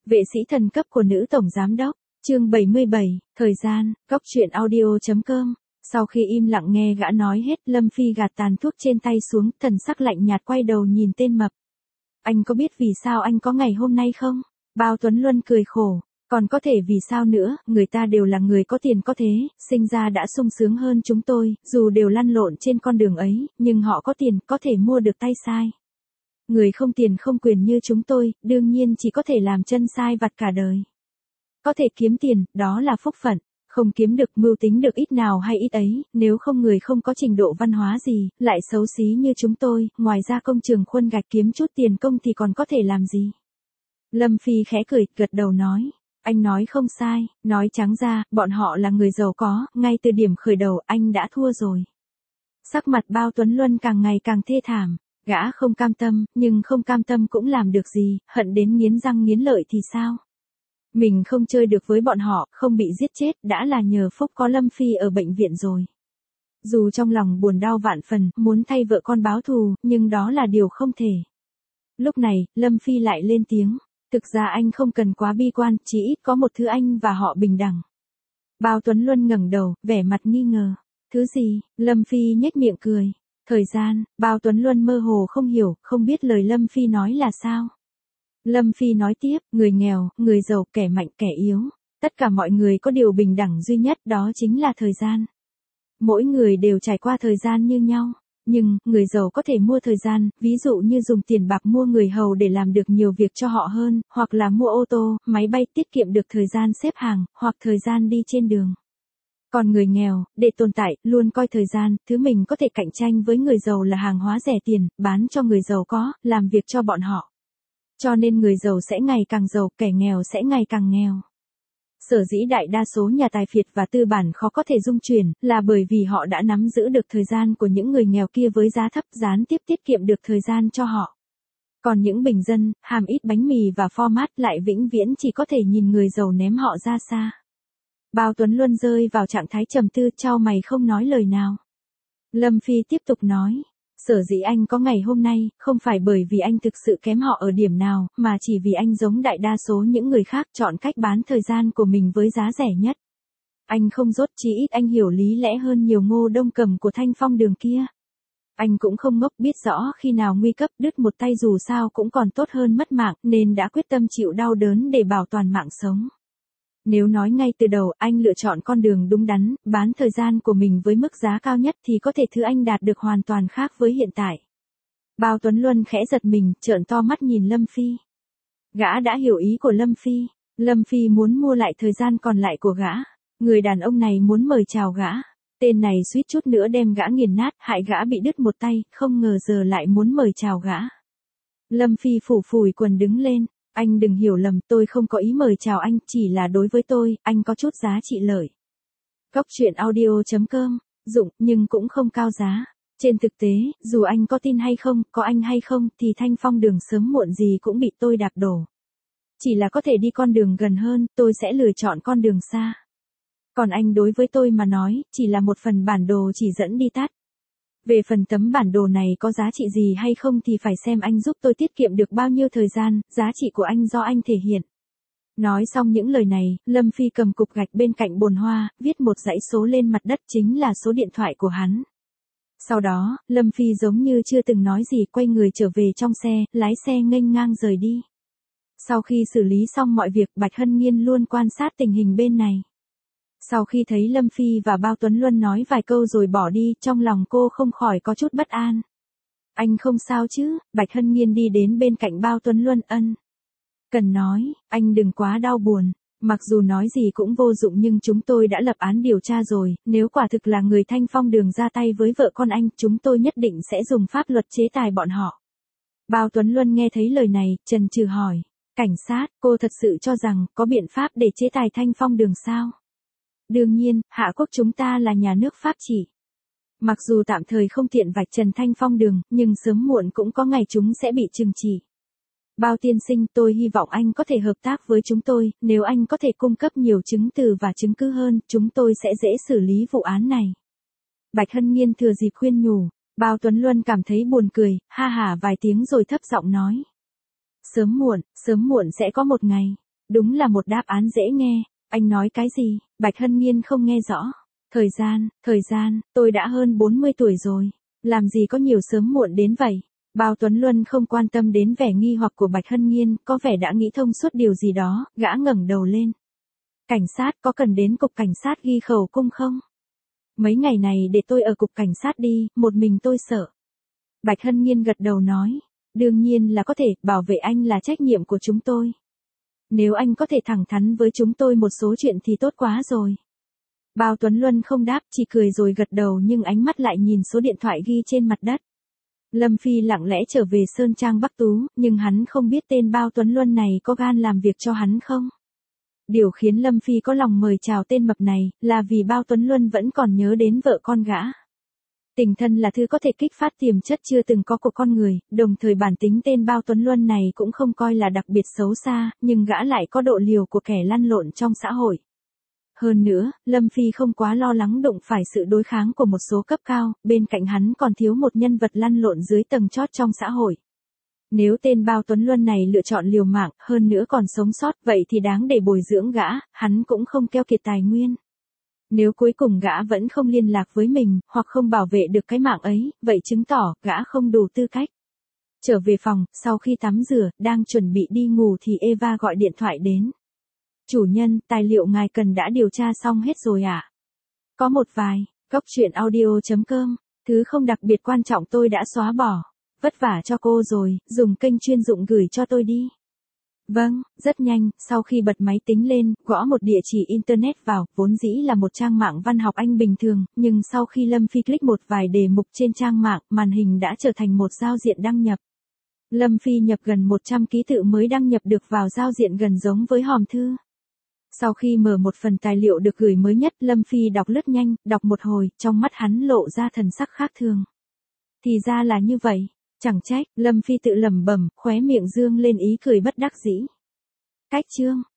Vệ sĩ thần cấp của nữ tổng giám đốc, chương 77, thời gian, góc truyện audio.com. Sau khi im lặng nghe gã nói hết, Lâm Phi gạt tàn thuốc trên tay xuống, thần sắc lạnh nhạt quay đầu nhìn tên mập. Anh có biết vì sao anh có ngày hôm nay không? Bao Tuấn Luân cười khổ. Còn có thể vì sao nữa, người ta đều là người có tiền có thế, sinh ra đã sung sướng hơn chúng tôi, dù đều lăn lộn trên con đường ấy, nhưng họ có tiền, có thể mua được tay sai. Người không tiền không quyền như chúng tôi, đương nhiên chỉ có thể làm chân sai vặt cả đời. Có thể kiếm tiền, đó là phúc phận, không kiếm được mưu tính được ít nào hay ít ấy, nếu không người không có trình độ văn hóa gì, lại xấu xí như chúng tôi, ngoài ra công trường khuân gạch kiếm chút tiền công thì còn có thể làm gì. Lâm Phi khẽ cười, gật đầu nói. Anh nói không sai, nói trắng ra, bọn họ là người giàu có, ngay từ điểm khởi đầu anh đã thua rồi. Sắc mặt Bao Tuấn Luân càng ngày càng thê thảm, gã không cam tâm, nhưng không cam tâm cũng làm được gì, hận đến nghiến răng nghiến lợi thì sao? Mình không chơi được với bọn họ, không bị giết chết, đã là nhờ phúc có Lâm Phi ở bệnh viện rồi. Dù trong lòng buồn đau vạn phần, muốn thay vợ con báo thù, nhưng đó là điều không thể. Lúc này, Lâm Phi lại lên tiếng. Thực ra anh không cần quá bi quan, chỉ ít có một thứ anh và họ bình đẳng. Bao Tuấn Luân ngẩng đầu, vẻ mặt nghi ngờ. Thứ gì? Lâm Phi nhếch miệng cười. Thời gian, Bao Tuấn Luân mơ hồ không hiểu, không biết lời Lâm Phi nói là sao. Lâm Phi nói tiếp, người nghèo, người giàu, kẻ mạnh, kẻ yếu. Tất cả mọi người có điều bình đẳng duy nhất, đó chính là thời gian. Mỗi người đều trải qua thời gian như nhau. Nhưng, người giàu có thể mua thời gian, ví dụ như dùng tiền bạc mua người hầu để làm được nhiều việc cho họ hơn, hoặc là mua ô tô, máy bay tiết kiệm được thời gian xếp hàng, hoặc thời gian đi trên đường. Còn người nghèo, để tồn tại, luôn coi thời gian, thứ mình có thể cạnh tranh với người giàu là hàng hóa rẻ tiền, bán cho người giàu có, làm việc cho bọn họ. Cho nên người giàu sẽ ngày càng giàu, kẻ nghèo sẽ ngày càng nghèo. Sở dĩ đại đa số nhà tài phiệt và tư bản khó có thể dung chuyển, là bởi vì họ đã nắm giữ được thời gian của những người nghèo kia với giá thấp, gián tiếp tiết kiệm được thời gian cho họ. Còn những bình dân, ham ít bánh mì và format lại vĩnh viễn chỉ có thể nhìn người giàu ném họ ra xa. Bao Tuấn Luân rơi vào trạng thái trầm tư, chau mày không nói lời nào. Lâm Phi tiếp tục nói. Sở dĩ anh có ngày hôm nay, không phải bởi vì anh thực sự kém họ ở điểm nào, mà chỉ vì anh giống đại đa số những người khác chọn cách bán thời gian của mình với giá rẻ nhất. Anh không dốt, chí ít anh hiểu lý lẽ hơn nhiều Ngô Đông Cầm của Thanh Phong Đường kia. Anh cũng không ngốc, biết rõ khi nào nguy cấp đứt một tay dù sao cũng còn tốt hơn mất mạng, nên đã quyết tâm chịu đau đớn để bảo toàn mạng sống. Nếu nói ngay từ đầu anh lựa chọn con đường đúng đắn, bán thời gian của mình với mức giá cao nhất thì có thể thứ anh đạt được hoàn toàn khác với hiện tại. Bao Tuấn Luân khẽ giật mình, trợn to mắt nhìn Lâm Phi. Gã đã hiểu ý của Lâm Phi. Lâm Phi muốn mua lại thời gian còn lại của gã. Người đàn ông này muốn mời chào gã. Tên này suýt chút nữa đem gã nghiền nát, hại gã bị đứt một tay, không ngờ giờ lại muốn mời chào gã. Lâm Phi phủ phủi quần đứng lên. Anh đừng hiểu lầm, tôi không có ý mời chào anh, chỉ là đối với tôi, anh có chút giá trị lợi. Góc truyện audio.com, dụng, nhưng cũng không cao giá. Trên thực tế, dù anh có tin hay không, có anh hay không, thì Thanh Phong Đường sớm muộn gì cũng bị tôi đạp đổ. Chỉ là có thể đi con đường gần hơn, tôi sẽ lựa chọn con đường xa. Còn anh đối với tôi mà nói, chỉ là một phần bản đồ chỉ dẫn đi tắt. Về phần tấm bản đồ này có giá trị gì hay không thì phải xem anh giúp tôi tiết kiệm được bao nhiêu thời gian, giá trị của anh do anh thể hiện. Nói xong những lời này, Lâm Phi cầm cục gạch bên cạnh bồn hoa, viết một dãy số lên mặt đất chính là số điện thoại của hắn. Sau đó, Lâm Phi giống như chưa từng nói gì quay người trở về trong xe, lái xe nghênh ngang rời đi. Sau khi xử lý xong mọi việc, Bạch Hân Nhiên luôn quan sát tình hình bên này. Sau khi thấy Lâm Phi và Bao Tuấn Luân nói vài câu rồi bỏ đi, trong lòng cô không khỏi có chút bất an. Anh không sao chứ? Bạch Hân Nhiên đi đến bên cạnh Bao Tuấn Luân ân. Cần nói, anh đừng quá đau buồn. Mặc dù nói gì cũng vô dụng nhưng chúng tôi đã lập án điều tra rồi, nếu quả thực là người Thanh Phong Đường ra tay với vợ con anh, chúng tôi nhất định sẽ dùng pháp luật chế tài bọn họ. Bao Tuấn Luân nghe thấy lời này, chần chừ hỏi. Cảnh sát, cô thật sự cho rằng có biện pháp để chế tài Thanh Phong Đường sao? Đương nhiên, Hạ Quốc chúng ta là nhà nước pháp trị. Mặc dù tạm thời không tiện vạch trần Thanh Phong Đường, nhưng sớm muộn cũng có ngày chúng sẽ bị trừng trị. Bao tiên sinh, tôi hy vọng anh có thể hợp tác với chúng tôi, nếu anh có thể cung cấp nhiều chứng từ và chứng cứ hơn, chúng tôi sẽ dễ xử lý vụ án này. Bạch Hân Nhiên thừa dịp khuyên nhủ, Bao Tuấn Luân cảm thấy buồn cười, ha hả vài tiếng rồi thấp giọng nói. Sớm muộn sẽ có một ngày. Đúng là một đáp án dễ nghe. Anh nói cái gì? Bạch Hân Nhiên không nghe rõ. Thời gian, tôi đã hơn 40 tuổi rồi. Làm gì có nhiều sớm muộn đến vậy? Bao Tuấn Luân không quan tâm đến vẻ nghi hoặc của Bạch Hân Nhiên, có vẻ đã nghĩ thông suốt điều gì đó, gã ngẩng đầu lên. Cảnh sát có cần đến cục cảnh sát ghi khẩu cung không? Mấy ngày này để tôi ở cục cảnh sát đi, một mình tôi sợ. Bạch Hân Nhiên gật đầu nói. Đương nhiên là có thể, bảo vệ anh là trách nhiệm của chúng tôi. Nếu anh có thể thẳng thắn với chúng tôi một số chuyện thì tốt quá rồi. Bao Tuấn Luân không đáp, chỉ cười rồi gật đầu nhưng ánh mắt lại nhìn số điện thoại ghi trên mặt đất. Lâm Phi lặng lẽ trở về Sơn Trang Bắc Tú, nhưng hắn không biết tên Bao Tuấn Luân này có gan làm việc cho hắn không. Điều khiến Lâm Phi có lòng mời chào tên mập này, là vì Bao Tuấn Luân vẫn còn nhớ đến vợ con gã. Tình thân là thứ có thể kích phát tiềm chất chưa từng có của con người, đồng thời bản tính tên Bao Tuấn Luân này cũng không coi là đặc biệt xấu xa, nhưng gã lại có độ liều của kẻ lăn lộn trong xã hội. Hơn nữa, Lâm Phi không quá lo lắng đụng phải sự đối kháng của một số cấp cao, bên cạnh hắn còn thiếu một nhân vật lăn lộn dưới tầng chót trong xã hội. Nếu tên Bao Tuấn Luân này lựa chọn liều mạng, hơn nữa còn sống sót, vậy thì đáng để bồi dưỡng gã, hắn cũng không keo kiệt tài nguyên. Nếu cuối cùng gã vẫn không liên lạc với mình, hoặc không bảo vệ được cái mạng ấy, vậy chứng tỏ gã không đủ tư cách. Trở về phòng, sau khi tắm rửa, đang chuẩn bị đi ngủ thì Eva gọi điện thoại đến. Chủ nhân, tài liệu ngài cần đã điều tra xong hết rồi ạ? Có một vài, góc truyện audio.com, thứ không đặc biệt quan trọng tôi đã xóa bỏ. Vất vả cho cô rồi, dùng kênh chuyên dụng gửi cho tôi đi. Vâng, rất nhanh, sau khi bật máy tính lên, gõ một địa chỉ internet vào, vốn dĩ là một trang mạng văn học Anh bình thường, nhưng sau khi Lâm Phi click một vài đề mục trên trang mạng, màn hình đã trở thành một giao diện đăng nhập. Lâm Phi nhập gần 100 ký tự mới đăng nhập được vào giao diện gần giống với hòm thư. Sau khi mở một phần tài liệu được gửi mới nhất, Lâm Phi đọc lướt nhanh, đọc một hồi, trong mắt hắn lộ ra thần sắc khác thường. Thì ra là như vậy. Chẳng trách, Lâm Phi tự lẩm bẩm, khóe miệng dương lên ý cười bất đắc dĩ. Cách chương